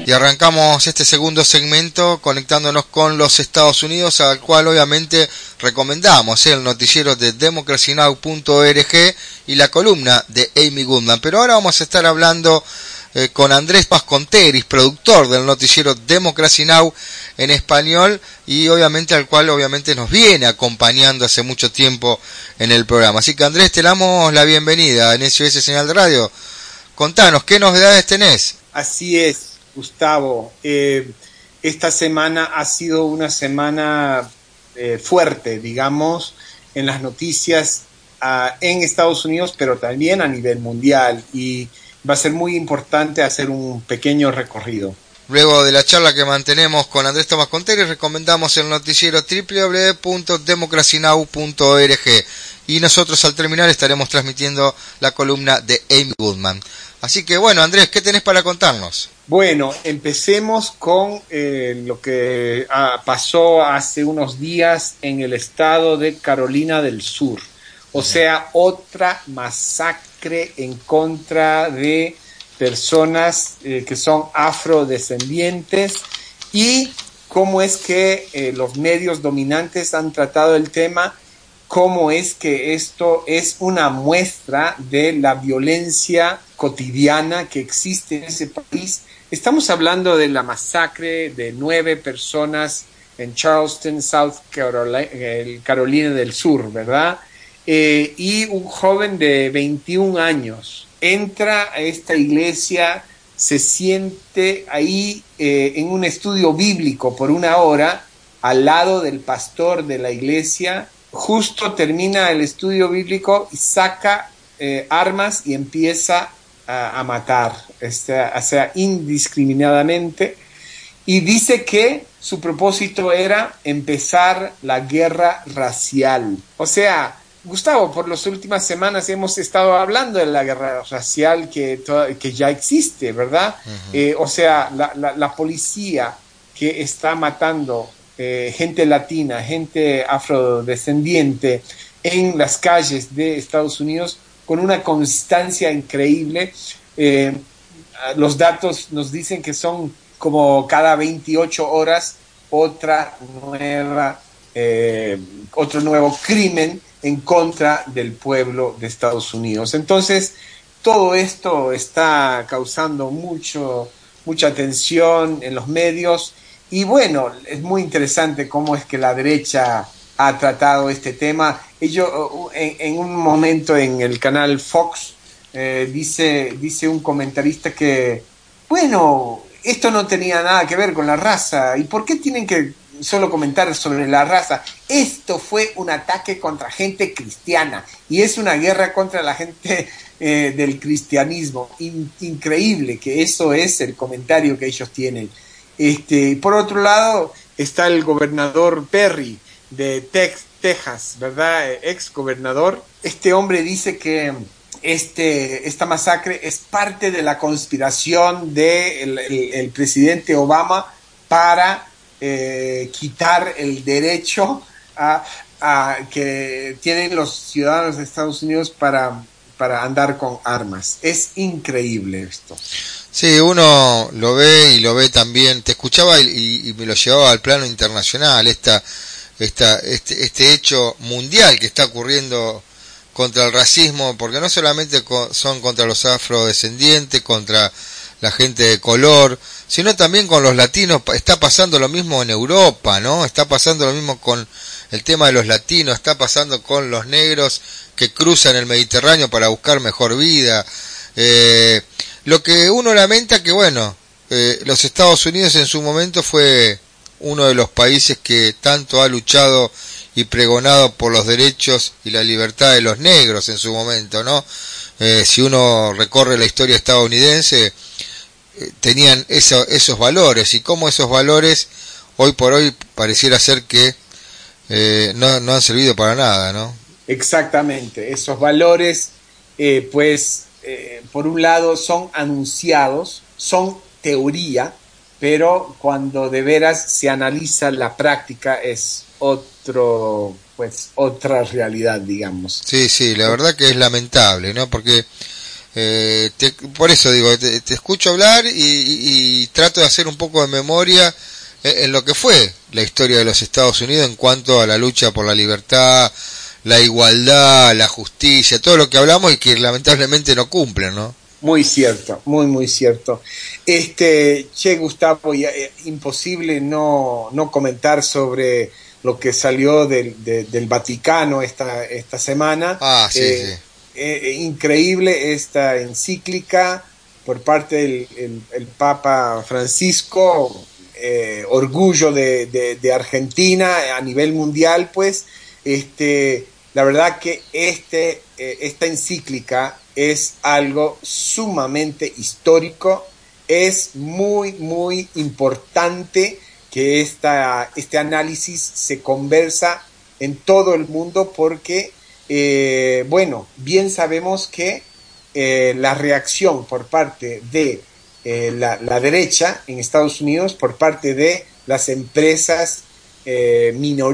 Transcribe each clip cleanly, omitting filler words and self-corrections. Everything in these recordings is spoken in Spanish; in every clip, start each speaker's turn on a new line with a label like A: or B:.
A: Y arrancamos este segundo segmento conectándonos con los Estados Unidos, al cual obviamente recomendamos el noticiero de democracynow.org y la columna de Amy Goodman. Pero ahora vamos a estar hablando con Andrés Pasconteris, productor del noticiero Democracy Now! En español, y obviamente al cual obviamente nos viene acompañando hace mucho tiempo en el programa. Así que Andrés, te damos la bienvenida en SOS Señal de Radio. Contanos, ¿qué novedades tenés?
B: Así es, Gustavo. Esta semana ha sido una semana fuerte, digamos, en las noticias en Estados Unidos, pero también a nivel mundial, y va a ser muy importante hacer un pequeño recorrido.
A: Luego de la charla que mantenemos con Andrés Tomás Conteris, recomendamos el noticiero www.democracynow.org, y nosotros al terminar estaremos transmitiendo la columna de Amy Goodman. Así que bueno, Andrés, ¿qué tenés para contarnos?
B: Bueno, empecemos con lo que pasó hace unos días en el estado de Carolina del Sur. O sea, otra masacre en contra de personas que son afrodescendientes, y cómo es que los medios dominantes han tratado el tema, cómo es que esto es una muestra de la violencia cotidiana que existe en ese país. Estamos hablando de la masacre de 9 personas en Charleston, South Carolina del Sur, ¿verdad? Y un joven de 21 años entra a esta iglesia, se siente ahí en un estudio bíblico por una hora, al lado del pastor de la iglesia. Justo termina el estudio bíblico y saca armas y empieza a matar, o sea, indiscriminadamente, y dice que su propósito era empezar la guerra racial. O sea, Gustavo, por las últimas semanas hemos estado hablando de la guerra racial que ya existe, ¿verdad? Uh-huh. O sea, la policía que está matando gente latina, gente afrodescendiente en las calles de Estados Unidos con una constancia increíble. Los datos nos dicen que son como cada 28 horas otro nuevo crimen en contra del pueblo de Estados Unidos. Entonces, todo esto está causando mucha tensión en los medios, y bueno, es muy interesante cómo es que la derecha ha tratado este tema. Ellos, en un momento en el canal Fox, dice un comentarista que, bueno, esto no tenía nada que ver con la raza, ¿y por qué tienen que solo comentar sobre la raza? Esto fue un ataque contra gente cristiana, y es una guerra contra la gente del cristianismo. Increíble que eso es el comentario que ellos tienen. Por otro lado está el gobernador Perry de Texas, ¿verdad? Ex gobernador. Este hombre dice que esta masacre es parte de la conspiración del el presidente Obama para quitar el derecho a que tienen los ciudadanos de Estados Unidos para andar con armas. Es increíble esto.
A: Sí, uno lo ve y lo ve también. Te escuchaba y me lo llevaba al plano internacional, este hecho mundial que está ocurriendo contra el racismo, porque no solamente son contra los afrodescendientes, contra la gente de color, sino también con los latinos. Está pasando lo mismo en Europa, ¿no? Está pasando lo mismo con el tema de los latinos, está pasando con los negros que cruzan el Mediterráneo para buscar mejor vida. Lo que uno lamenta que, bueno, los Estados Unidos en su momento fue uno de los países que tanto ha luchado y pregonado por los derechos y la libertad de los negros en su momento, ¿no? Si uno recorre la historia estadounidense, tenían esos valores, y cómo esos valores hoy por hoy pareciera ser que no han servido para nada, ¿no?
B: Exactamente, esos valores por un lado son anunciados, son teoría, pero cuando de veras se analiza la práctica es otra realidad, digamos.
A: Sí, la verdad que es lamentable, ¿no? Porque Por eso digo, te escucho hablar y trato de hacer un poco de memoria en lo que fue la historia de los Estados Unidos en cuanto a la lucha por la libertad, la igualdad, la justicia, todo lo que hablamos y que lamentablemente no cumplen, ¿no?
B: Muy cierto, muy cierto. Che, Gustavo, imposible no comentar sobre lo que salió del Vaticano esta semana.
A: Ah, sí, sí.
B: Increíble esta encíclica por parte del Papa Francisco, orgullo de Argentina a nivel mundial, pues. La verdad que esta encíclica es algo sumamente histórico, es muy importante que este análisis se conversa en todo el mundo porque, bueno, bien sabemos que la reacción por parte de la derecha en Estados Unidos, por parte de las empresas de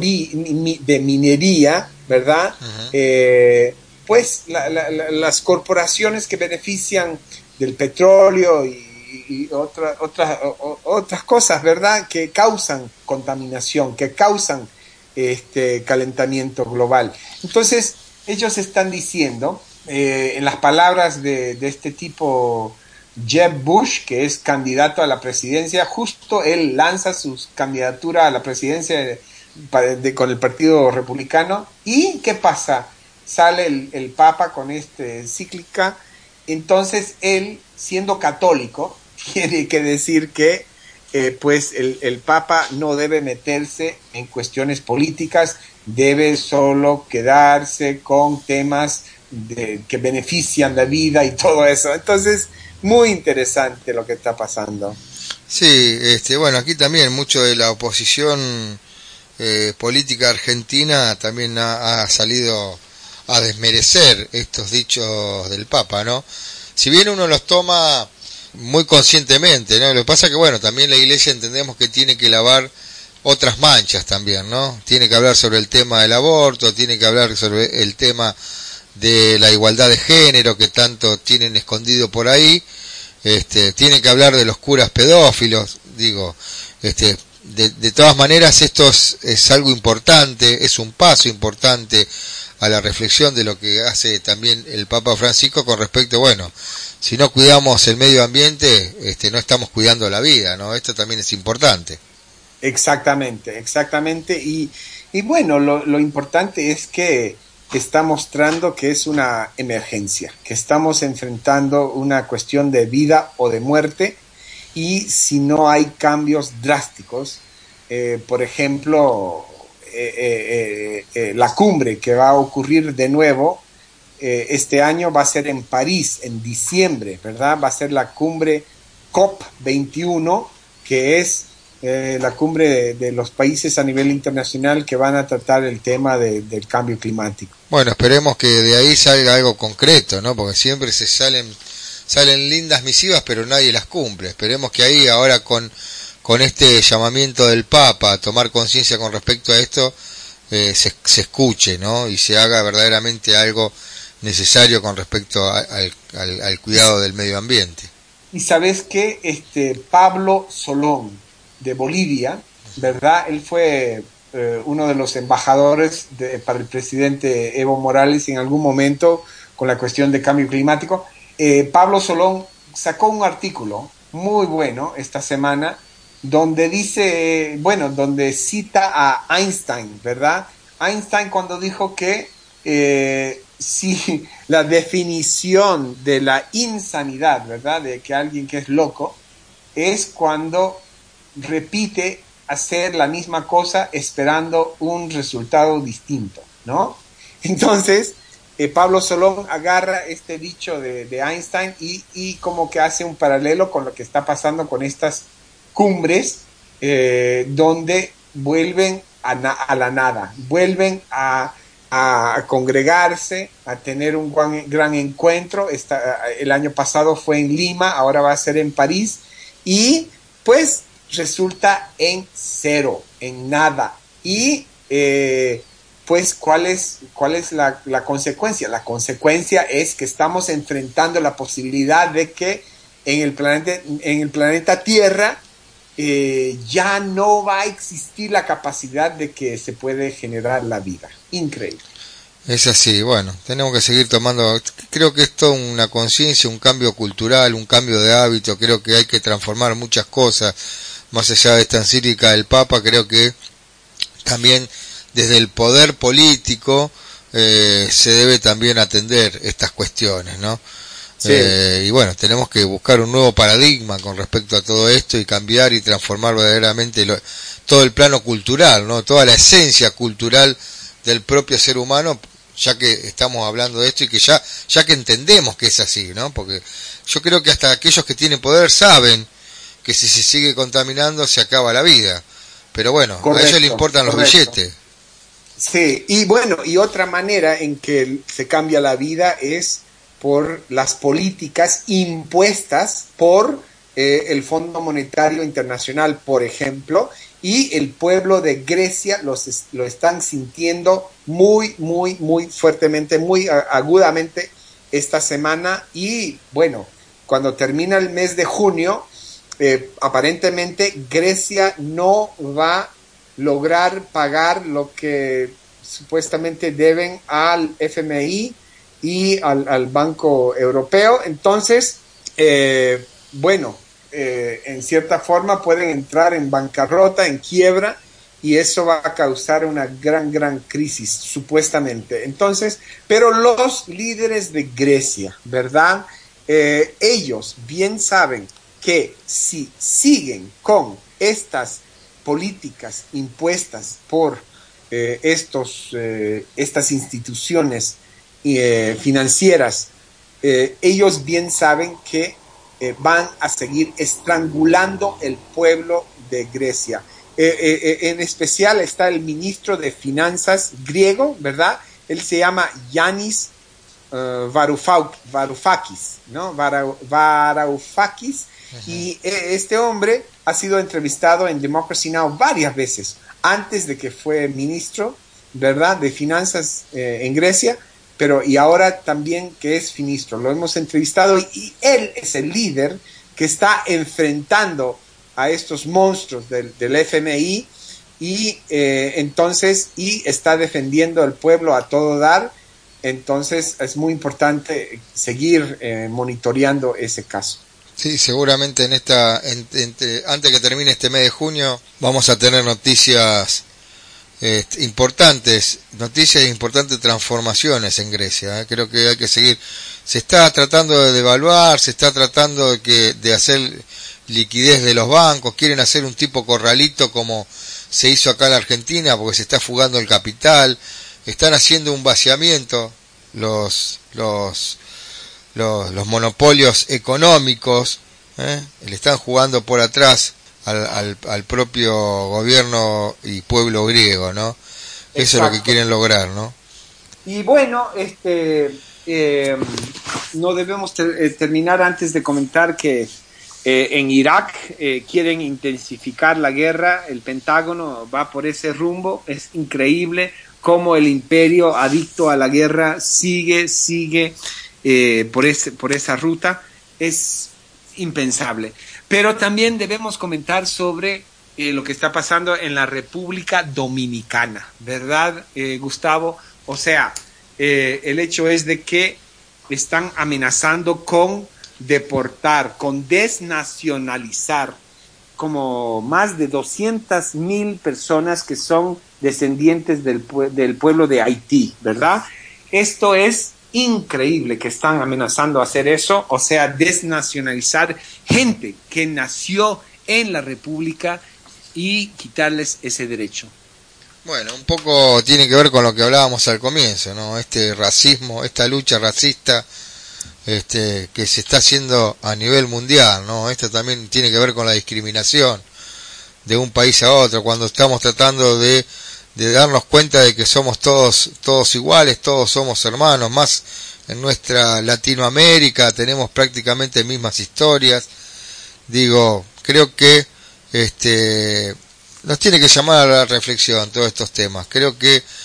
B: minería, ¿verdad?
A: Uh-huh.
B: Pues las corporaciones que benefician del petróleo y otras cosas, ¿verdad? Que causan contaminación, que causan calentamiento global. Entonces, ellos están diciendo, en las palabras de este tipo Jeb Bush, que es candidato a la presidencia, justo él lanza su candidatura a la presidencia con el Partido Republicano. ¿Y qué pasa? Sale el Papa con esta encíclica. Entonces él, siendo católico, tiene que decir que pues el Papa no debe meterse en cuestiones políticas, debe solo quedarse con temas que benefician la vida y todo eso. Entonces, muy interesante lo que está pasando.
A: Sí, bueno, aquí también mucho de la oposición política argentina también ha salido a desmerecer estos dichos del Papa, ¿no? Si bien uno los toma muy conscientemente, ¿no? Lo que pasa que, bueno, también la Iglesia entendemos que tiene que lavar otras manchas también, ¿no? Tiene que hablar sobre el tema del aborto, tiene que hablar sobre el tema de la igualdad de género que tanto tienen escondido por ahí, tiene que hablar de los curas pedófilos, digo, de todas maneras esto es algo importante, es un paso importante a la reflexión de lo que hace también el Papa Francisco con respecto, bueno, si no cuidamos el medio ambiente, no estamos cuidando la vida, ¿no? Esto también es importante.
B: Exactamente. Y bueno, lo importante es que está mostrando que es una emergencia, que estamos enfrentando una cuestión de vida o de muerte, y si no hay cambios drásticos, por ejemplo, la cumbre que va a ocurrir de nuevo este año va a ser en París, en diciembre, ¿verdad? Va a ser la cumbre COP21, que es la cumbre de los países a nivel internacional que van a tratar el tema del cambio climático.
A: Bueno, esperemos que de ahí salga algo concreto, ¿no? Porque siempre salen lindas misivas, pero nadie las cumple. Esperemos que ahí ahora con este llamamiento del Papa a tomar conciencia con respecto a esto, se escuche, ¿no? Y se haga verdaderamente algo necesario con respecto al cuidado del medio ambiente.
B: Y sabes que Pablo Solón de Bolivia, ¿verdad? Él fue uno de los embajadores para el presidente Evo Morales en algún momento con la cuestión de cambio climático. Pablo Solón sacó un artículo muy bueno esta semana donde dice, bueno, donde cita a Einstein, ¿verdad? Einstein cuando dijo que si la definición de la insanidad, ¿verdad? De que alguien que es loco es cuando repite hacer la misma cosa esperando un resultado distinto, ¿no? Entonces, Pablo Solón agarra este dicho de Einstein y como que hace un paralelo con lo que está pasando con estas cumbres, donde vuelven a la nada, vuelven a congregarse, a tener un gran encuentro. El año pasado fue en Lima, ahora va a ser en París, y pues resulta en cero, en nada. Y pues, ¿cuál es la consecuencia? La consecuencia es que estamos enfrentando la posibilidad de que en el planeta Tierra ya no va a existir la capacidad de que se puede generar la vida. Increíble.
A: Es así, bueno, tenemos que seguir tomando, creo que es toda una conciencia, un cambio cultural, un cambio de hábito, creo que hay que transformar muchas cosas, más allá de esta encíclica del Papa, creo que también desde el poder político se debe también atender estas cuestiones, ¿no?
B: Sí.
A: Y bueno, tenemos que buscar un nuevo paradigma con respecto a todo esto y cambiar y transformar verdaderamente todo el plano cultural, ¿no? Toda la esencia cultural del propio ser humano, ya que estamos hablando de esto y que ya que entendemos que es así, ¿no? Porque yo creo que hasta aquellos que tienen poder saben que si se sigue contaminando se acaba la vida. Pero bueno,
B: Correcto,
A: a ellos les importan los billetes.
B: Sí, y bueno, y otra manera en que se cambia la vida es por las políticas impuestas por el Fondo Monetario Internacional, por ejemplo, y el pueblo de Grecia lo están sintiendo muy, muy, muy fuertemente, muy agudamente esta semana. Y bueno, cuando termina el mes de junio, aparentemente Grecia no va a lograr pagar lo que supuestamente deben al FMI y al Banco Europeo. Entonces, bueno, en cierta forma pueden entrar en bancarrota, en quiebra, y eso va a causar una gran crisis, supuestamente. Entonces, pero los líderes de Grecia, ¿verdad? Ellos bien saben que si siguen con estas políticas impuestas por estas instituciones financieras, ellos bien saben que van a seguir estrangulando el pueblo de Grecia. En especial está el ministro de Finanzas griego, ¿verdad? Él se llama Yanis Varoufakis, ¿no? Varoufakis. Y este hombre ha sido entrevistado en Democracy Now! Varias veces, antes de que fue ministro, ¿verdad?, de Finanzas en Grecia, y ahora también que es ministro. Lo hemos entrevistado y él es el líder que está enfrentando a estos monstruos del FMI y entonces está defendiendo al pueblo a todo dar. Entonces es muy importante seguir monitoreando ese caso.
A: Sí, seguramente antes que termine este mes de junio vamos a tener noticias importantes transformaciones en Grecia. Creo que hay que seguir. Se está tratando de devaluar, se está tratando de hacer liquidez de los bancos, quieren hacer un tipo corralito como se hizo acá en la Argentina porque se está fugando el capital, están haciendo un vaciamiento los monopolios económicos, le están jugando por atrás al propio gobierno y pueblo griego, ¿no? Eso Exacto. Es lo que quieren lograr, ¿no?
B: Y bueno, no debemos terminar antes de comentar que en Irak quieren intensificar la guerra, el Pentágono va por ese rumbo. Es increíble cómo el imperio adicto a la guerra sigue por esa ruta. Es impensable. Pero también debemos comentar sobre lo que está pasando en la República Dominicana, ¿verdad, Gustavo? O sea, el hecho es de que están amenazando con deportar, con desnacionalizar como más de 200,000 personas que son descendientes del pueblo de Haití, ¿verdad? Esto es increíble que están amenazando a hacer eso, o sea, desnacionalizar gente que nació en la República y quitarles ese derecho.
A: Bueno, un poco tiene que ver con lo que hablábamos al comienzo, ¿no? Este racismo, esta lucha racista que se está haciendo a nivel mundial, ¿no? Esto también tiene que ver con la discriminación de un país a otro, cuando estamos tratando de darnos cuenta de que somos todos iguales, todos somos hermanos, más en nuestra Latinoamérica tenemos prácticamente mismas historias. Digo, creo que nos tiene que llamar a la reflexión todos estos temas. Creo que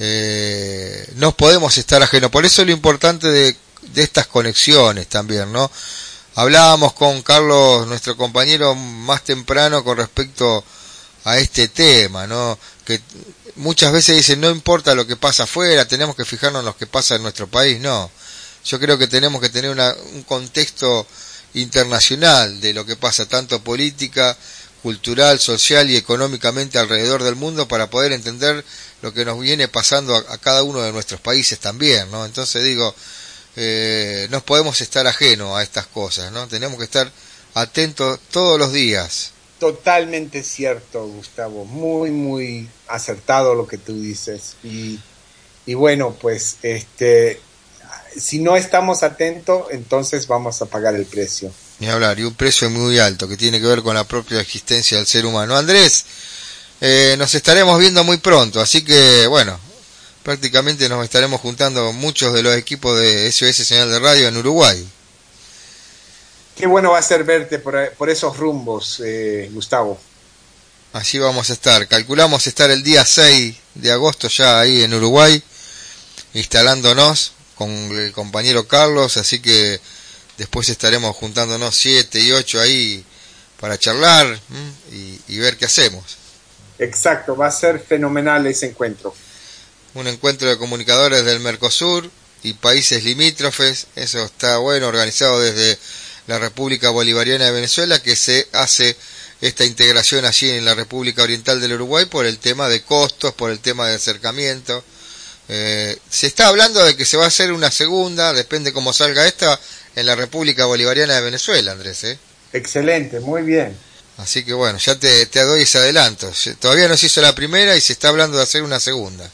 A: no podemos estar ajenos. Por eso lo importante de estas conexiones también, ¿no? Hablábamos con Carlos, nuestro compañero, más temprano con respecto a este tema, ¿no? Que muchas veces dicen, no importa lo que pasa afuera, tenemos que fijarnos en lo que pasa en nuestro país. No, yo creo que tenemos que tener un contexto internacional de lo que pasa, tanto política, cultural, social y económicamente alrededor del mundo, para poder entender lo que nos viene pasando a cada uno de nuestros países también, ¿no? Entonces digo, no podemos estar ajenos a estas cosas, ¿no? Tenemos que estar atentos todos los días.
B: Totalmente cierto, Gustavo, muy, muy acertado lo que tú dices. Y bueno, pues si no estamos atentos, entonces vamos a pagar el precio.
A: Ni hablar, y un precio muy alto que tiene que ver con la propia existencia del ser humano. Andrés, nos estaremos viendo muy pronto, así que bueno, prácticamente nos estaremos juntando muchos de los equipos de SOS Señal de Radio en Uruguay.
B: Qué bueno va a ser verte por esos rumbos, Gustavo.
A: Así vamos a estar. Calculamos estar el día 6 de agosto ya ahí en Uruguay, instalándonos con el compañero Carlos, así que después estaremos juntándonos 7 y 8 ahí para charlar y ver qué hacemos.
B: Exacto, va a ser fenomenal ese encuentro.
A: Un encuentro de comunicadores del Mercosur y países limítrofes, eso está bueno, organizado desde la República Bolivariana de Venezuela, que se hace esta integración allí en la República Oriental del Uruguay por el tema de costos, por el tema de acercamiento. Se está hablando de que se va a hacer una segunda, depende cómo salga esta, en la República Bolivariana de Venezuela, Andrés.
B: Excelente, muy bien.
A: Así que bueno, ya te doy ese adelanto. Todavía no se hizo la primera y se está hablando de hacer una segunda.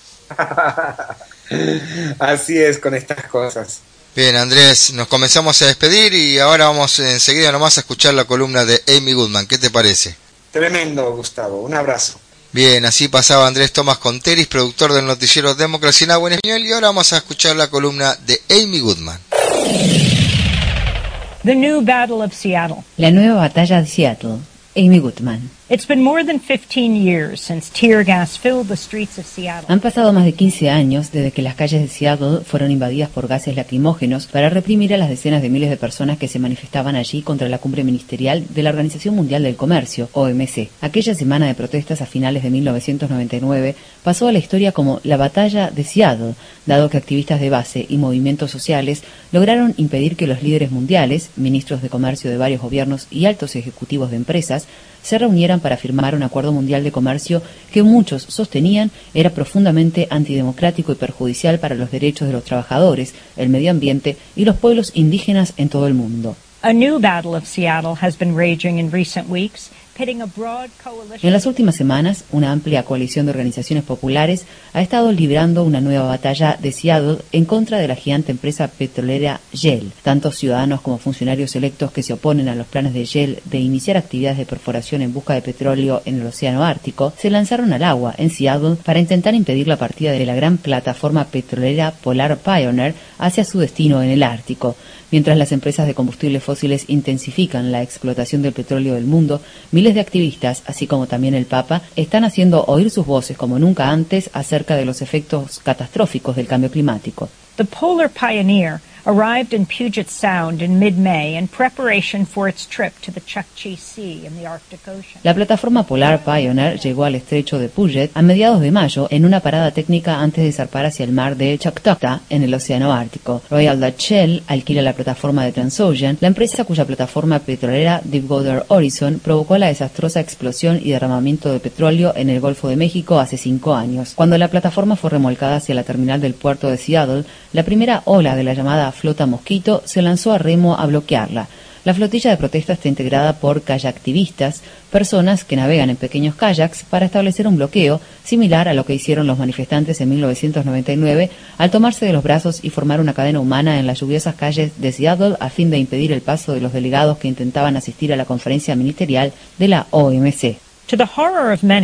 B: Así es con estas cosas.
A: Bien, Andrés, nos comenzamos a despedir y ahora vamos enseguida nomás a escuchar la columna de Amy Goodman. ¿Qué te parece?
B: Tremendo, Gustavo. Un abrazo.
A: Bien, así pasaba Andrés Tomás Conteris, productor del noticiero Democracy Now! En español, y ahora vamos a escuchar la columna de Amy Goodman.
C: The New Battle of Seattle.
D: La nueva batalla de Seattle. Amy Goodman.
C: It's been more than 15 years since tear gas filled the streets of Seattle.
D: Han pasado más de 15 años desde que las calles de Seattle fueron invadidas por gases lacrimógenos para reprimir a las decenas de miles de personas que se manifestaban allí contra la cumbre ministerial de la Organización Mundial del Comercio, OMC. Aquella semana de protestas a finales de 1999 pasó a la historia como la batalla de Seattle, dado que activistas de base y movimientos sociales lograron impedir que los líderes mundiales, ministros de comercio de varios gobiernos y altos ejecutivos de empresas se reunieran para firmar un acuerdo mundial de comercio que muchos sostenían era profundamente antidemocrático y perjudicial para los derechos de los trabajadores, el medio ambiente y los pueblos indígenas en todo el mundo.
C: A new battle of Seattle has been raging in recent weeks, pitting a broad coalition.
D: En las últimas semanas, una amplia coalición de organizaciones populares ha estado librando una nueva batalla de Seattle en contra de la gigante empresa petrolera Shell. Tanto ciudadanos como funcionarios electos que se oponen a los planes de Shell de iniciar actividades de perforación en busca de petróleo en el Océano Ártico se lanzaron al agua en Seattle para intentar impedir la partida de la gran plataforma petrolera Polar Pioneer hacia su destino en el Ártico. Mientras las empresas de combustibles fósiles intensifican la explotación del petróleo del mundo, miles de activistas, así como también el Papa, están haciendo oír sus voces como nunca antes acerca de los efectos catastróficos del cambio climático.
C: The Polar Pioneer arrived in Puget Sound in mid-May in preparation for its trip to the Chukchi Sea in the Arctic Ocean.
D: La plataforma Polar Pioneer llegó al estrecho de Puget a mediados de mayo en una parada técnica antes de zarpar hacia el mar de Chukchi en el Océano Ártico. Royal Dutch Shell alquila la plataforma de Transocean, la empresa cuya plataforma petrolera Deepwater Horizon provocó la desastrosa explosión y derramamiento de petróleo en el Golfo de México hace 5 años. Cuando la plataforma fue remolcada hacia la terminal del puerto de Seattle, la primera ola de la llamada flota Mosquito se lanzó a remo a bloquearla. La flotilla de protesta está integrada por kayaktivistas, personas que navegan en pequeños kayaks para establecer un bloqueo similar a lo que hicieron los manifestantes en 1999 al tomarse de los brazos y formar una cadena humana en las lluviosas calles de Seattle a fin de impedir el paso de los delegados que intentaban asistir a la conferencia ministerial de la OMC.
C: To the horror of many,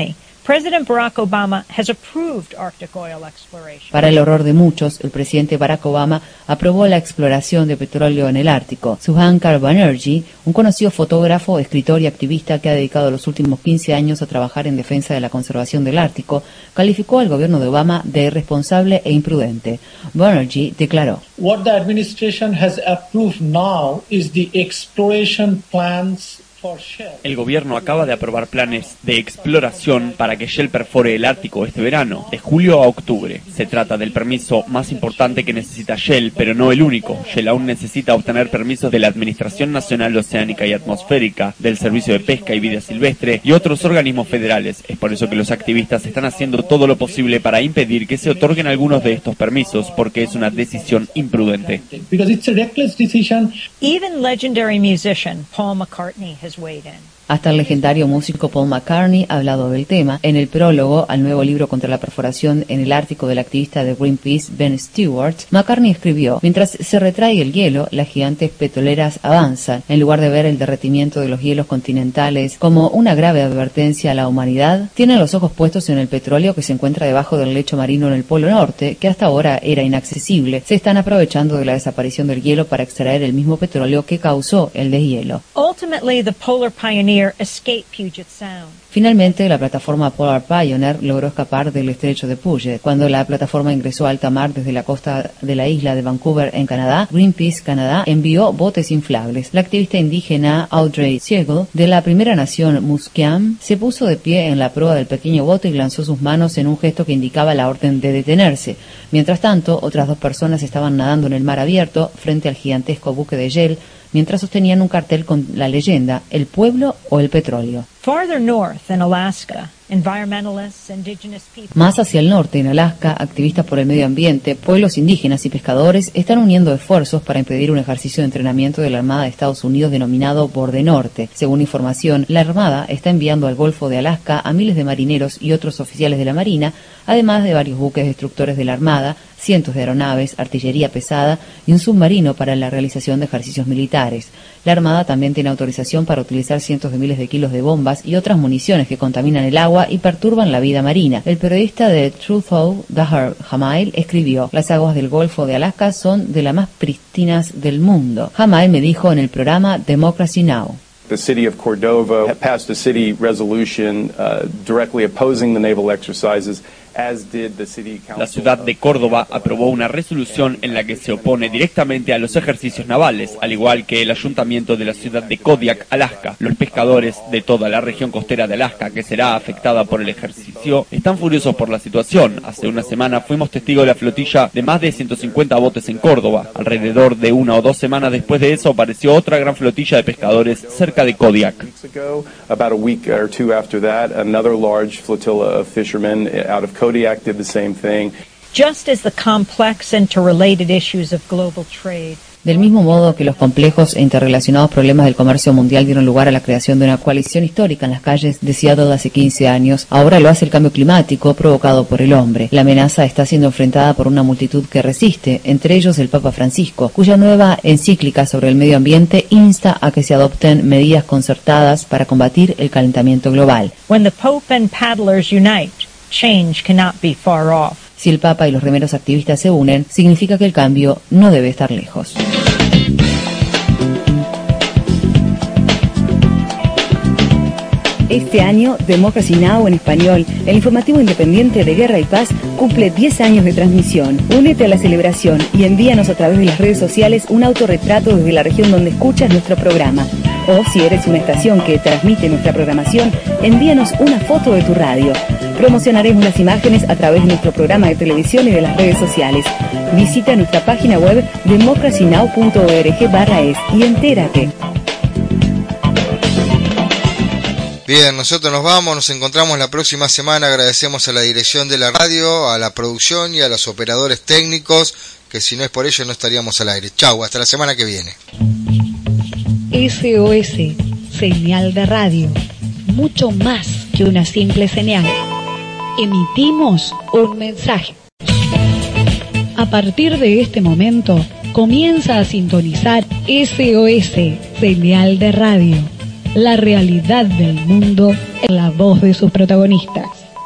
C: President Barack Obama has approved Arctic oil exploration.
D: Para el horror de muchos, el presidente Barack Obama aprobó la exploración de petróleo en el Ártico. Suhankar Banerjee, un conocido fotógrafo, escritor y activista que ha dedicado los últimos 15 años a trabajar en defensa de la conservación del Ártico, calificó al gobierno de Obama de irresponsable e imprudente. Banerjee declaró:
E: What the administration has approved now is the exploration plans.
F: El gobierno acaba de aprobar planes de exploración para que Shell perfore el Ártico este verano, de julio a octubre. Se trata del permiso más importante que necesita Shell, pero no el único. Shell aún necesita obtener permisos de la Administración Nacional Oceánica y Atmosférica, del Servicio de Pesca y Vida Silvestre y otros organismos federales. Es por eso que los activistas están haciendo todo lo posible para impedir que se otorguen algunos de estos permisos, porque es una decisión imprudente.
C: Even legendary musician Paul McCartney has weighed in.
D: Hasta el legendario músico Paul McCartney ha hablado del tema. En el prólogo al nuevo libro contra la perforación en el Ártico del activista de Greenpeace Ben Stewart, McCartney escribió: mientras se retrae el hielo, las gigantes petroleras avanzan. En lugar de ver el derretimiento de los hielos continentales como una grave advertencia a la humanidad, tienen los ojos puestos en el petróleo que se encuentra debajo del lecho marino en el Polo Norte, que hasta ahora era inaccesible. Se están aprovechando de la desaparición del hielo para extraer el mismo petróleo que causó el deshielo.
C: Ultimately, the Polar Pioneer escaped Puget Sound.
D: Finalmente, la plataforma Polar Pioneer logró escapar del estrecho de Puget. Cuando la plataforma ingresó a alta mar desde la costa de la isla de Vancouver, en Canadá, Greenpeace Canadá envió botes inflables. La activista indígena Audrey Siegel, de la primera nación Musqueam, se puso de pie en la proa del pequeño bote y lanzó sus manos en un gesto que indicaba la orden de detenerse. Mientras tanto, otras dos personas estaban nadando en el mar abierto frente al gigantesco buque de Shell, mientras sostenían un cartel con la leyenda: ¿el pueblo o el petróleo?
C: Farther north in Alaska, environmentalists, indigenous people.
D: Más hacia el norte, en Alaska, activistas por el medio ambiente, pueblos indígenas y pescadores están uniendo esfuerzos para impedir un ejercicio de entrenamiento de la Armada de Estados Unidos denominado Borde Norte. Según información, la Armada está enviando al Golfo de Alaska a miles de marineros y otros oficiales de la Marina, además de varios buques destructores de la Armada, cientos de aeronaves, artillería pesada y un submarino para la realización de ejercicios militares. La Armada también tiene autorización para utilizar cientos de miles de kilos de bombas y otras municiones que contaminan el agua y perturban la vida marina. El periodista de Truthout, Dahar Hamail, escribió: las aguas del Golfo de Alaska son de las más prístinas del mundo. Hamail me dijo en el programa Democracy Now!
G: The city of Cordova passed a city resolution directly opposing the naval exercises.
F: La ciudad de Córdoba aprobó una resolución en la que se opone directamente a los ejercicios navales, al igual que el ayuntamiento de la ciudad de Kodiak, Alaska. Los pescadores de toda la región costera de Alaska, que será afectada por el ejercicio, están furiosos por la situación. Hace una semana fuimos testigos de la flotilla de más de 150 botes en Córdoba. Alrededor de 1 o 2 semanas después de eso apareció otra gran flotilla de pescadores cerca de Kodiak.
G: About a week or two after that, another large flotilla of fishermen out of Kodiak did the same thing.
C: Just as the complex interrelated issues of global trade.
D: Del mismo modo que los complejos e interrelacionados problemas del comercio mundial dieron lugar a la creación de una coalición histórica en las calles de Seattle hace 15 años, ahora lo hace el cambio climático provocado por el hombre. La amenaza está siendo enfrentada por una multitud que resiste, entre ellos el Papa Francisco, cuya nueva encíclica sobre el medio ambiente insta a que se adopten medidas concertadas para combatir el calentamiento global.
C: When the Pope and paddlers unite, change cannot be far off.
D: Si el Papa y los remeros activistas se unen, significa que el cambio no debe estar lejos.
H: Este año, Democracy Now! En español, el informativo independiente de Guerra y Paz, cumple 10 años de transmisión. Únete a la celebración y envíanos a través de las redes sociales un autorretrato desde la región donde escuchas nuestro programa. O si eres una estación que transmite nuestra programación, envíanos una foto de tu radio. Promocionaremos las imágenes a través de nuestro programa de televisión y de las redes sociales. Visita nuestra página web democracynow.org/es y entérate.
A: Bien, nosotros nos vamos, nos encontramos la próxima semana. Agradecemos a la dirección de la radio, a la producción y a los operadores técnicos, que si no es por ellos no estaríamos al aire. Chau, hasta la semana que viene.
I: SOS, señal de radio, mucho más que una simple señal. Emitimos un mensaje. A partir de este momento, comienza a sintonizar SOS, señal de radio. La realidad del mundo en la voz de sus protagonistas.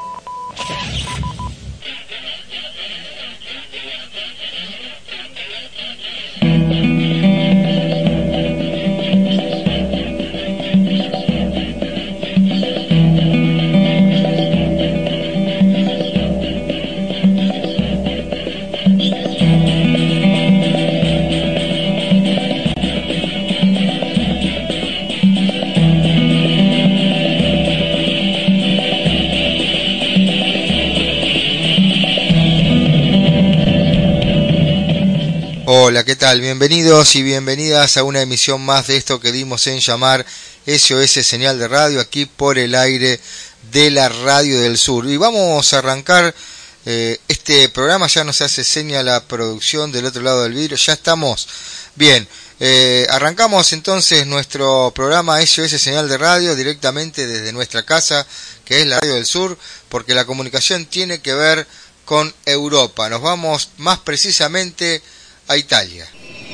A: Hola, ¿qué tal? Bienvenidos y bienvenidas a una emisión más de esto que dimos en llamar SOS Señal de Radio, aquí por el aire de la Radio del Sur. Y vamos a arrancar este programa, ya nos hace seña la producción del otro lado del vidrio, ya estamos bien. Arrancamos entonces nuestro programa SOS Señal de Radio directamente desde nuestra casa, que es la Radio del Sur, porque la comunicación tiene que ver con Europa. Nos vamos más precisamente a Italia.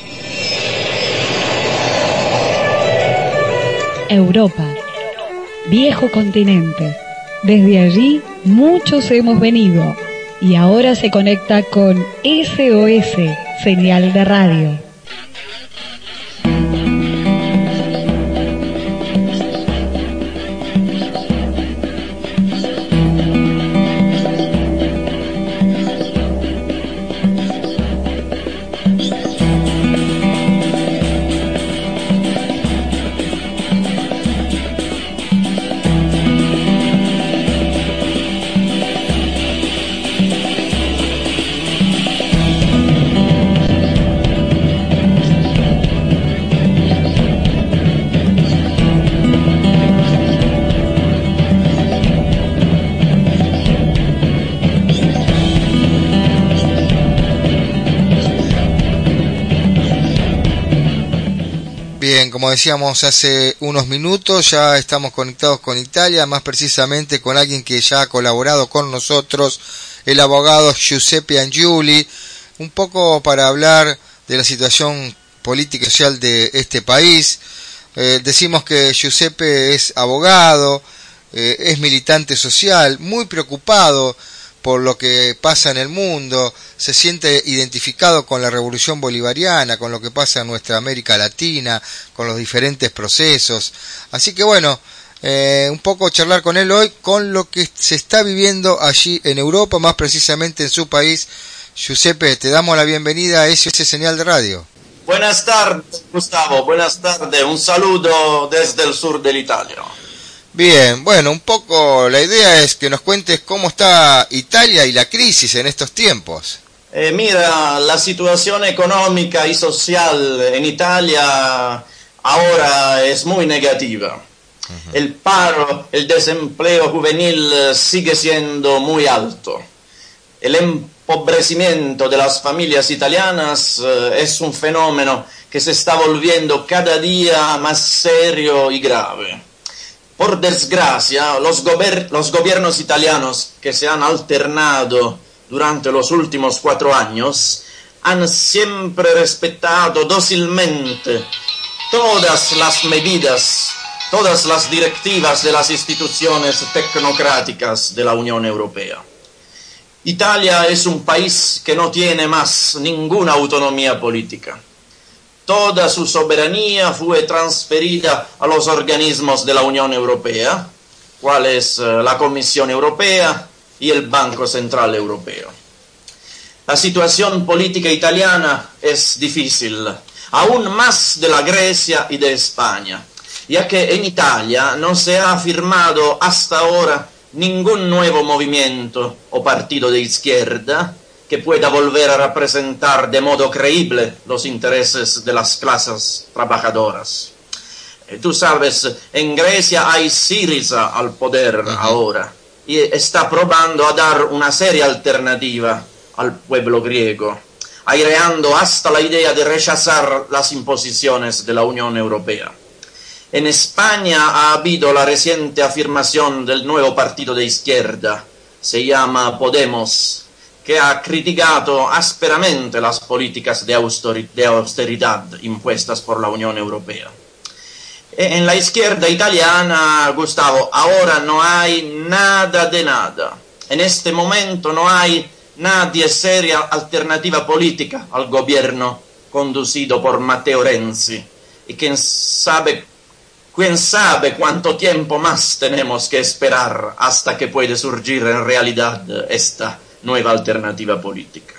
I: Europa, viejo continente. Desde allí muchos hemos venido y ahora se conecta con SOS, Señal de Radio.
A: Bien, como decíamos hace unos minutos, ya estamos conectados con Italia, más precisamente con alguien que ya ha colaborado con nosotros, el abogado Giuseppe Angiuli, un poco para hablar de la situación política y social de este país. Decimos que Giuseppe es abogado, es militante social, muy preocupado por lo que pasa en el mundo, se siente identificado con la revolución bolivariana, con lo que pasa en nuestra América Latina, con los diferentes procesos. Así que bueno, un poco charlar con él hoy con lo que se está viviendo allí en Europa, más precisamente en su país. Giuseppe, te damos la bienvenida a SOS Señal de Radio.
J: Buenas tardes, Gustavo, buenas tardes, un saludo desde el sur de Italia.
A: Bien, bueno, un poco la idea es que nos cuentes cómo está Italia y la crisis en estos tiempos.
J: Mira, la situación económica y social en Italia ahora es muy negativa. Uh-huh. El paro, el desempleo juvenil sigue siendo muy alto. El empobrecimiento de las familias italianas es un fenómeno que se está volviendo cada día más serio y grave. Por desgracia, los gobiernos italianos que se han alternado durante los últimos 4 años han siempre respetado dócilmente todas las medidas, todas las directivas de las instituciones tecnocráticas de la Unión Europea. Italia es un país que no tiene más ninguna autonomía política. Toda su soberanía fue transferida a los organismos de la Unión Europea, cual es la Comisión Europea y el Banco Central Europeo. La situación política italiana es difícil, aún más de la Grecia y de España, ya que en Italia no se ha firmado hasta ahora ningún nuevo movimiento o partido de izquierda que pueda volver a representar de modo creíble los intereses de las clases trabajadoras. Tú sabes, en Grecia hay Syriza al poder ahora y está probando a dar una seria alternativa al pueblo griego, aireando hasta la idea de rechazar las imposiciones de la Unión Europea. En España ha habido la reciente afirmación del nuevo partido de izquierda, se llama Podemos, que ha criticado ásperamente las políticas de austeridad impuestas por la Unión Europea. En la izquierda italiana, Gustavo, ahora no hay nada de nada. En este momento no hay nadie seria alternativa política al gobierno conducido por Matteo Renzi. Y quién sabe cuánto tiempo más tenemos que esperar hasta que puede surgir en realidad esta nueva alternativa política.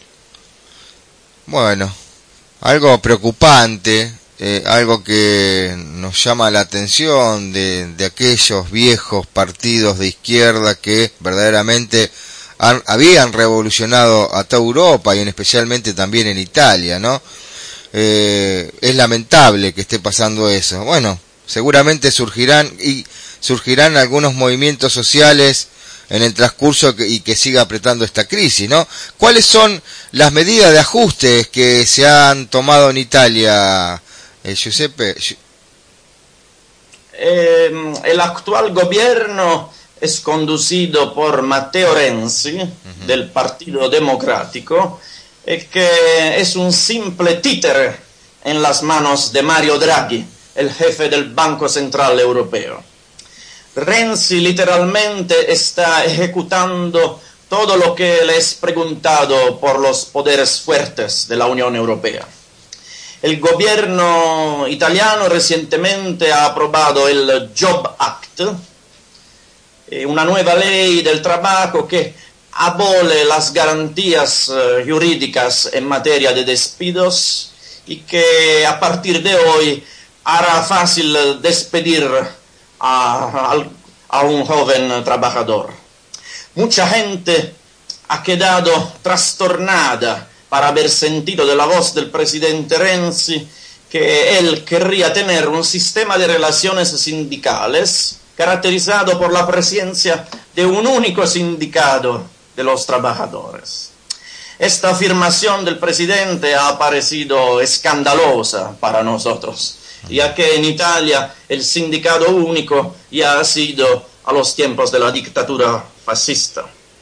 A: Bueno, algo preocupante, algo que nos llama la atención de aquellos viejos partidos de izquierda que verdaderamente habían revolucionado a toda Europa y especialmente también en Italia, ¿no? Es lamentable que esté pasando eso. Bueno, seguramente surgirán algunos movimientos sociales en el transcurso y que siga apretando esta crisis, ¿no? ¿Cuáles son las medidas de ajustes que se han tomado en Italia, Giuseppe?
J: El actual gobierno es conducido por Matteo Renzi, del Partido Democrático, que es un simple títere en las manos de Mario Draghi, el jefe del Banco Central Europeo. Renzi literalmente está ejecutando todo lo que le es preguntado por los poderes fuertes de la Unión Europea. El gobierno italiano recientemente ha aprobado el Job Act, una nueva ley del trabajo que abole las garantías jurídicas en materia de despidos y que a partir de hoy hará fácil despedir a un joven trabajador. Mucha gente ha quedado trastornada para haber sentido de la voz del presidente Renzi que él querría tener un sistema de relaciones sindicales caracterizado por la presencia de un único sindicato de los trabajadores. Esta afirmación del presidente ha parecido escandalosa para nosotros, ya que en Italia el sindicato único ya ha sido a los tiempos de la dictadura fascista.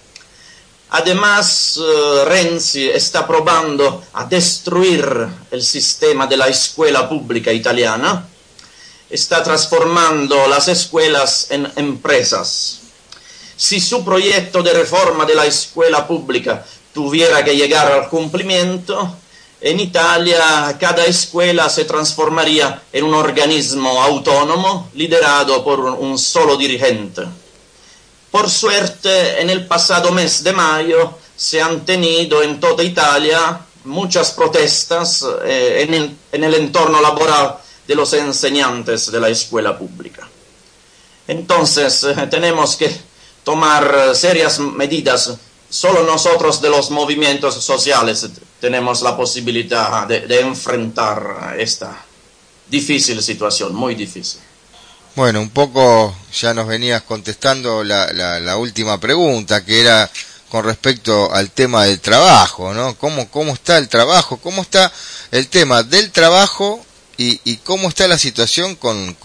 J: Además, Renzi está probando a destruir el sistema de la escuela pública italiana, está transformando las escuelas en empresas. Si su proyecto de reforma de la escuela pública tuviera que llegar al cumplimiento, en Italia cada escuela se transformaría en un organismo autónomo liderado por un solo dirigente. Por suerte, en el pasado mes de mayo se han tenido en toda Italia muchas protestas en el entorno laboral de los enseñantes de la escuela pública. Entonces, tenemos que tomar serias medidas. Solo nosotros de los movimientos sociales tenemos la posibilidad de enfrentar esta difícil situación, muy difícil.
A: Bueno, un poco ya nos venías contestando la última pregunta, que era con respecto al tema del trabajo, ¿no? ¿Cómo está el trabajo? ¿Cómo está el tema del trabajo y cómo está la situación con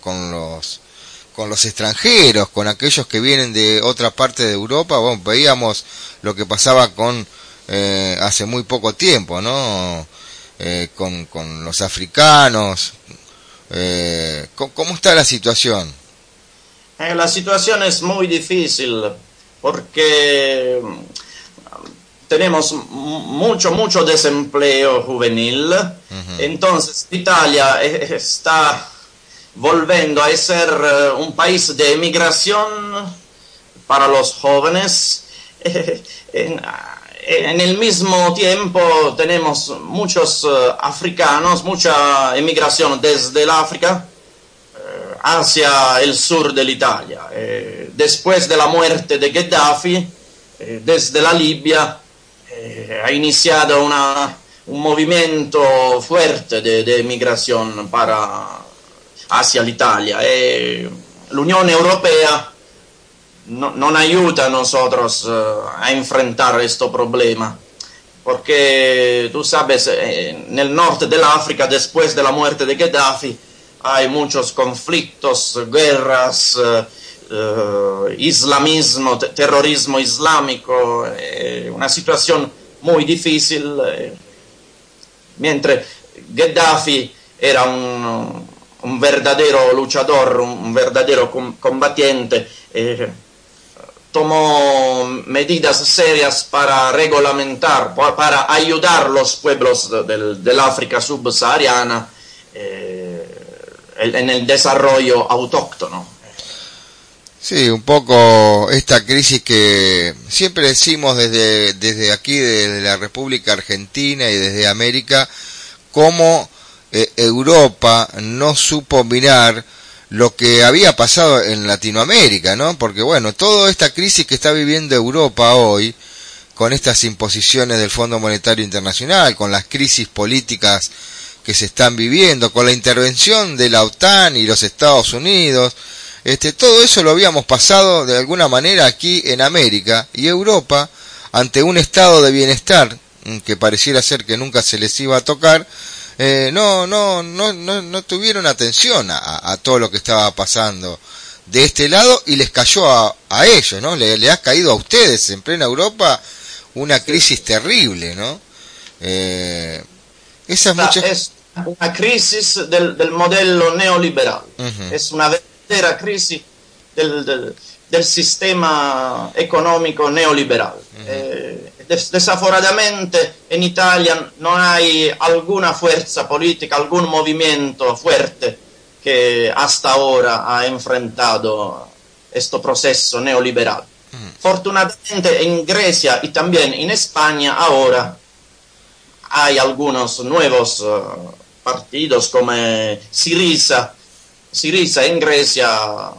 A: los extranjeros, con aquellos que vienen de otra parte de Europa? Bueno, veíamos lo que pasaba hace muy poco tiempo, ¿no? Con los africanos. ¿Cómo está la situación?
J: La situación es muy difícil porque tenemos mucho desempleo juvenil. Entonces Italia está volviendo a ser un país de emigración para los jóvenes. En el mismo tiempo tenemos muchos africanos, mucha emigración desde el África hacia el sur de Italia. Después de la muerte de Gheddafi, desde la Libia ha iniciado un movimiento fuerte de emigración hacia l'Italia. La Unión Europea no ayuda a nosotros a enfrentar este problema, porque tú sabes, en el norte del África, después de la muerte de Gheddafi, hay muchos conflictos, guerras, islamismo, terrorismo islámico, una situación muy difícil. Mientras Gheddafi era un verdadero luchador, un verdadero combatiente, tomó medidas serias para reglamentar, para ayudar a los pueblos del África subsahariana en el desarrollo autóctono.
A: Sí, un poco esta crisis que siempre decimos desde aquí, desde la República Argentina y desde América, cómo Europa no supo mirar lo que había pasado en Latinoamérica, ¿no? Porque bueno, toda esta crisis que está viviendo Europa hoy, con estas imposiciones del Fondo Monetario Internacional, con las crisis políticas que se están viviendo, con la intervención de la OTAN y los Estados Unidos, todo eso lo habíamos pasado de alguna manera aquí en América, y Europa, ante un estado de bienestar que pareciera ser que nunca se les iba a tocar, no tuvieron atención a todo lo que estaba pasando de este lado, y les cayó a ellos, ¿no? Le ha caído a ustedes en plena Europa una crisis terrible, ¿no? Es
J: una crisis del modelo neoliberal. Es una verdadera crisis del sistema económico neoliberal. Desafortunadamente en Italia no hay alguna fuerza política, algún movimiento fuerte que hasta ahora ha enfrentado este proceso neoliberal. Fortunadamente en Grecia y también en España ahora hay algunos nuevos partidos como Syriza. Syriza en Grecia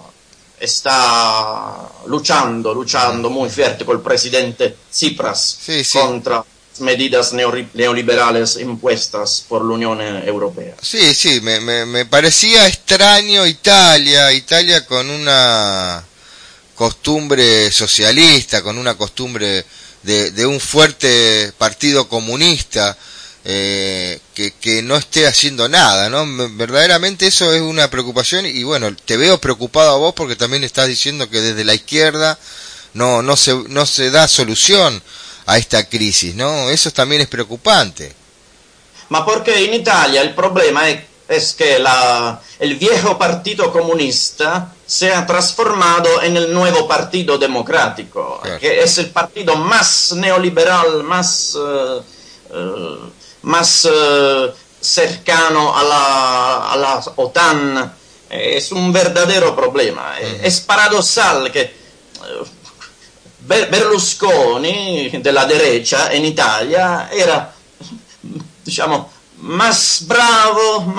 J: está luchando muy fuerte con el presidente Tsipras contra medidas neoliberales impuestas por la Unión Europea.
A: Sí, me parecía extraño Italia con una costumbre socialista, con una costumbre de un fuerte partido comunista, que no esté haciendo nada, ¿no? Verdaderamente eso es una preocupación, y bueno, te veo preocupado a vos porque también estás diciendo que desde la izquierda no se da solución a esta crisis, ¿no? Eso también es preocupante.
J: Ma porque en Italia el problema es que el viejo partido comunista se ha transformado en el nuevo partido democrático, claro, que es el partido más neoliberal, más cercano a la OTAN. Es un verdadero problema. Es paradoxal que Berlusconi de la derecha en Italia era, diciamo, más bravo,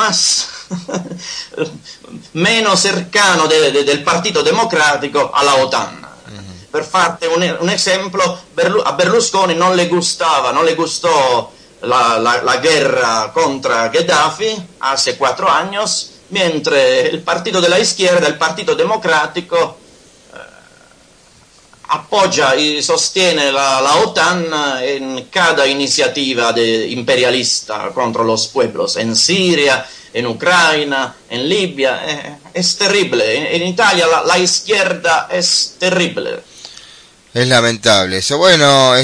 J: menos cercano del Partito Democratico alla OTAN. Per farti un esempio, a Berlusconi non le gustò la guerra contra Gheddafi hace 4 años, mentre il partito della izquierda, il Partito Democratico, appoggia y sostiene la OTAN en cada iniciativa imperialista contra los pueblos, en Siria, en Ucrania, en Libia. Es terrible. En Italia la izquierda es terrible.
A: Es lamentable eso. Bueno,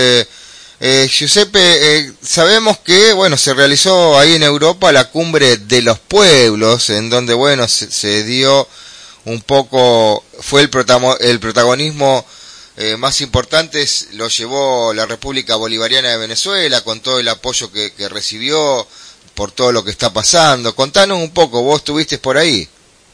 A: Giuseppe, sabemos que, bueno, se realizó ahí en Europa la cumbre de los pueblos, en donde, bueno, se dio un poco, fue el protagonismo más importante, lo llevó la República Bolivariana de Venezuela, con todo el apoyo que recibió por todo lo que está pasando. Contanos un poco, vos estuviste por ahí.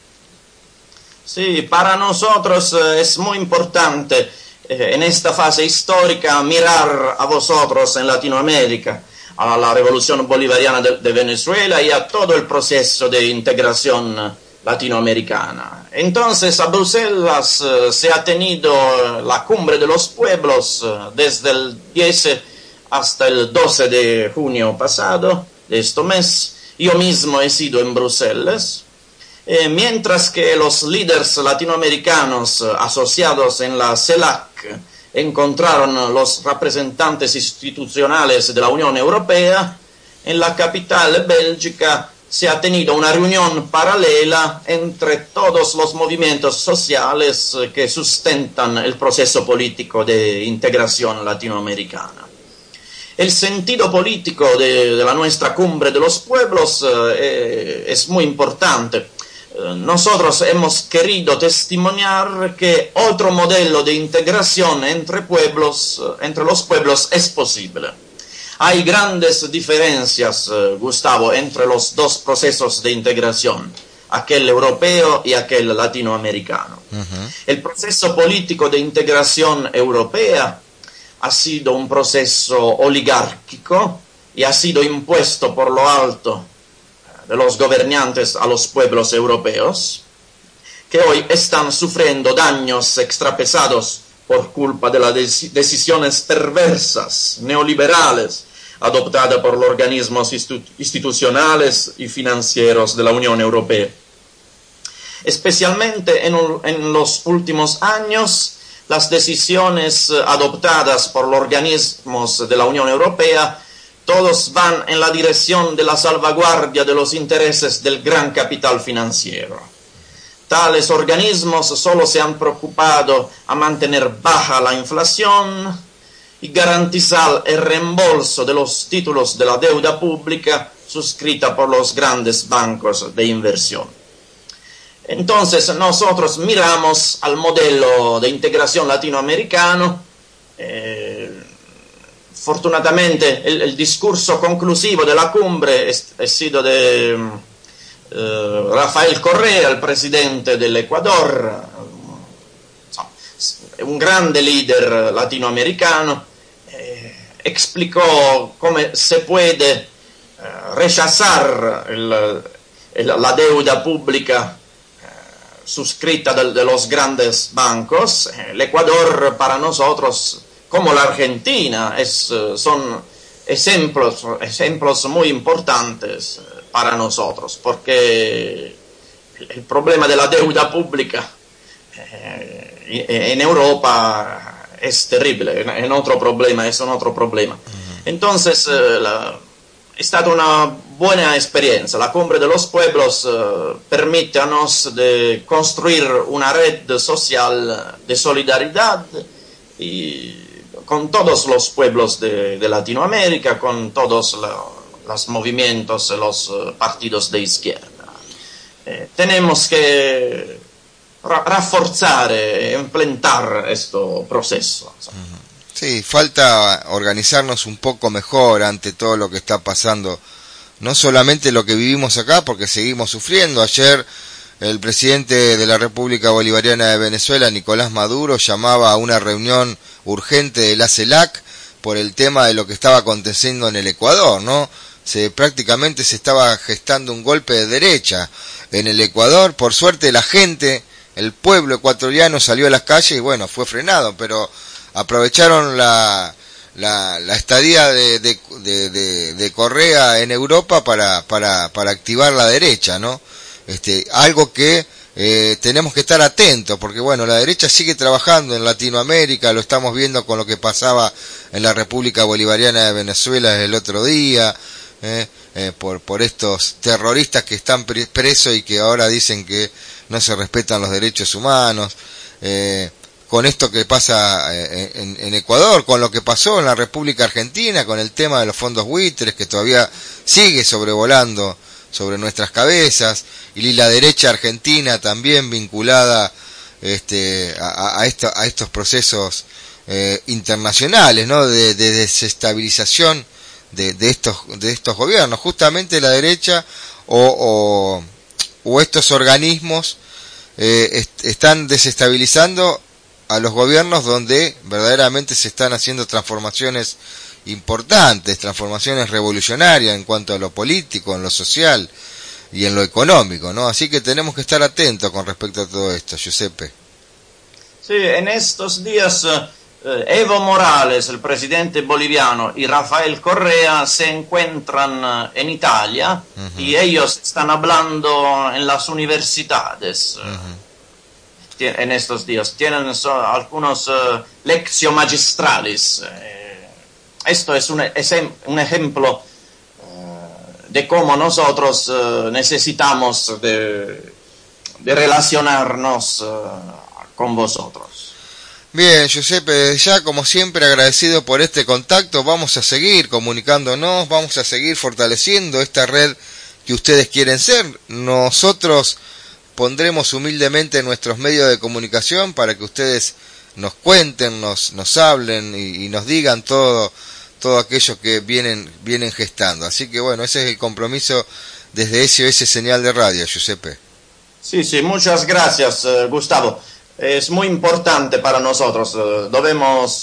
J: Sí, para nosotros es muy importante en esta fase histórica mirar a vosotros en Latinoamérica, a la Revolución Bolivariana de Venezuela y a todo el proceso de integración latinoamericana. Entonces, a Bruselas se ha tenido la cumbre de los pueblos desde el 10 hasta el 12 de junio pasado, de este mes. Yo mismo he sido en Bruselas, mientras que los líderes latinoamericanos asociados en la CELAC encontraron los representantes institucionales de la Unión Europea. En la capital Bélgica se ha tenido una reunión paralela entre todos los movimientos sociales que sustentan el proceso político de integración latinoamericana. El sentido político de la nuestra cumbre de los pueblos es muy importante. Nosotros hemos querido testimoniar que otro modelo de integración entre los pueblos es posible. Hay grandes diferencias, Gustavo, entre los dos procesos de integración, aquel europeo y aquel latinoamericano. El proceso político de integración europea ha sido un proceso oligárquico y ha sido impuesto por lo alto de los gobernantes a los pueblos europeos. que hoy están sufriendo daños extrapesados por culpa de las decisiones perversas, neoliberales, adoptadas por los organismos institucionales y financieros de la Unión Europea. Especialmente en los últimos años, las decisiones adoptadas por los organismos de la Unión Europea, todos van en la dirección de la salvaguardia de los intereses del gran capital financiero. Tales organismos solo se han preocupado a mantener baja la inflación y garantizar el reembolso de los títulos de la deuda pública suscrita por los grandes bancos de inversión. Entonces nosotros miramos al modelo de integración latinoamericano. Fortunadamente el discurso conclusivo de la cumbre ha sido de Rafael Correa, el presidente del Ecuador, un grande líder latinoamericano. Explicó cómo se puede rechazar la deuda pública suscrita de los grandes bancos. El Ecuador para nosotros, como la Argentina, son ejemplos muy importantes para nosotros, porque el problema de la deuda pública en Europa es terrible, es otro problema. Entonces, è stata una buena experiencia. La Cumbre de los Pueblos permite a nos de construir una red social de solidaridad y con todos los pueblos de Latinoamérica, con todos los movimientos, los partidos de izquierda. Tenemos que reforzar e implementar este proceso.
A: Sí, falta organizarnos un poco mejor ante todo lo que está pasando. No solamente lo que vivimos acá, porque seguimos sufriendo. Ayer el presidente de la República Bolivariana de Venezuela, Nicolás Maduro, llamaba a una reunión urgente de la CELAC por el tema de lo que estaba aconteciendo en el Ecuador, ¿no? Prácticamente se estaba gestando un golpe de derecha en el Ecuador. Por suerte la gente, el pueblo ecuatoriano salió a las calles y bueno, fue frenado, pero aprovecharon la estadía de Correa en Europa para activar la derecha, ¿no? Algo que tenemos que estar atentos, porque bueno, la derecha sigue trabajando en Latinoamérica, lo estamos viendo con lo que pasaba en la República Bolivariana de Venezuela el otro día, por estos terroristas que están presos y que ahora dicen que no se respetan los derechos humanos, con esto que pasa en Ecuador, con lo que pasó en la República Argentina, con el tema de los fondos buitres que todavía sigue sobrevolando sobre nuestras cabezas, y la derecha argentina también vinculada a estos procesos internacionales, ¿no? de desestabilización de estos gobiernos. Justamente la derecha o estos organismos están desestabilizando a los gobiernos donde verdaderamente se están haciendo transformaciones importantes, transformaciones revolucionarias en cuanto a lo político, en lo social y en lo económico, ¿no? Así que tenemos que estar atentos con respecto a todo esto, Giuseppe.
J: Sí, en estos días Evo Morales, el presidente boliviano, y Rafael Correa se encuentran en Italia y ellos están hablando en las universidades. En estos días tienen algunos lecciones magistrales. Esto es un ejemplo de cómo nosotros necesitamos de relacionarnos con vosotros.
A: Bien, Giuseppe, desde ya, como siempre, agradecido por este contacto. Vamos a seguir comunicándonos, vamos a seguir fortaleciendo esta red que ustedes quieren ser. Nosotros pondremos humildemente nuestros medios de comunicación para que ustedes nos cuenten, nos hablen y nos digan todo aquello que vienen gestando. Así que bueno, ese es el compromiso desde SOS Señal de Radio, Giuseppe.
J: Sí, muchas gracias, Gustavo. Es muy importante para nosotros. Debemos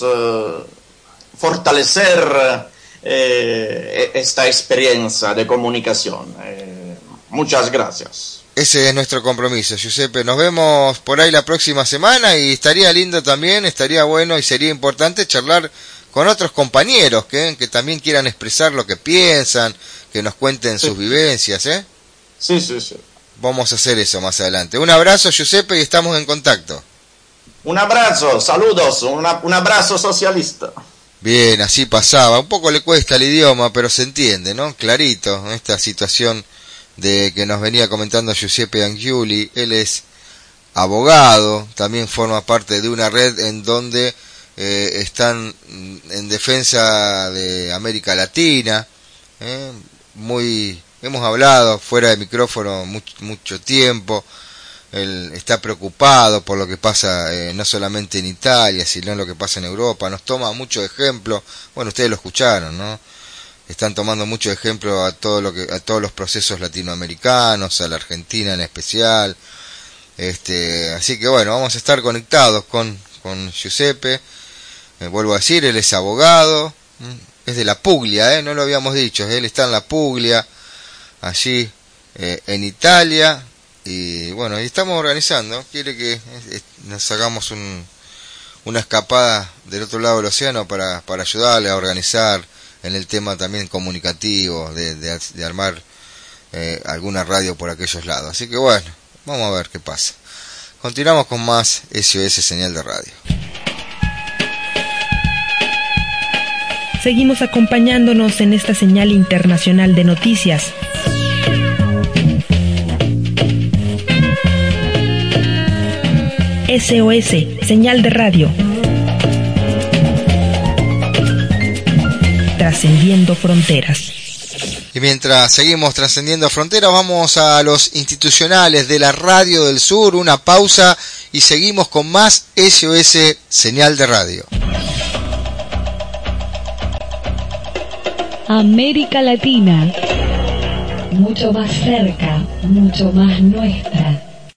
J: fortalecer esta experiencia de comunicación. Muchas gracias.
A: Ese es nuestro compromiso, Giuseppe. Nos vemos por ahí la próxima semana y estaría lindo también, estaría bueno y sería importante charlar con otros compañeros que también quieran expresar lo que piensan, que nos cuenten sus vivencias, ¿eh?
J: Sí, sí, sí.
A: Vamos a hacer eso más adelante. Un abrazo, Giuseppe, y estamos en contacto.
J: Un abrazo, saludos, un abrazo socialista.
A: Bien, así pasaba. Un poco le cuesta el idioma, pero se entiende, ¿no? Clarito, esta situación de que nos venía comentando Giuseppe Angiuli. Él es abogado, también forma parte de una red en donde están en defensa de América Latina. Hemos hablado fuera de micrófono mucho tiempo. Él está preocupado por lo que pasa no solamente en Italia, sino lo que pasa en Europa. Nos toma mucho ejemplo. Bueno, ustedes lo escucharon, ¿no? Están tomando mucho ejemplo a todos los procesos latinoamericanos, a la Argentina en especial. Así que bueno, vamos a estar conectados con Giuseppe. Vuelvo a decir, él es abogado, es de la Puglia, no lo habíamos dicho, él está en la Puglia, allí en Italia, y bueno, y estamos organizando, quiere que nos hagamos una escapada del otro lado del océano para ayudarle a organizar en el tema también comunicativo, de armar alguna radio por aquellos lados. Así que bueno, vamos a ver qué pasa. Continuamos con más SOS Señal de Radio.
K: Seguimos acompañándonos en esta señal internacional de noticias. SOS, señal de radio. Trascendiendo fronteras.
A: Y mientras seguimos trascendiendo fronteras, vamos a los institucionales de la Radio del Sur, una pausa y seguimos con más SOS, señal de radio.
I: América Latina, mucho más cerca, mucho más nuestra.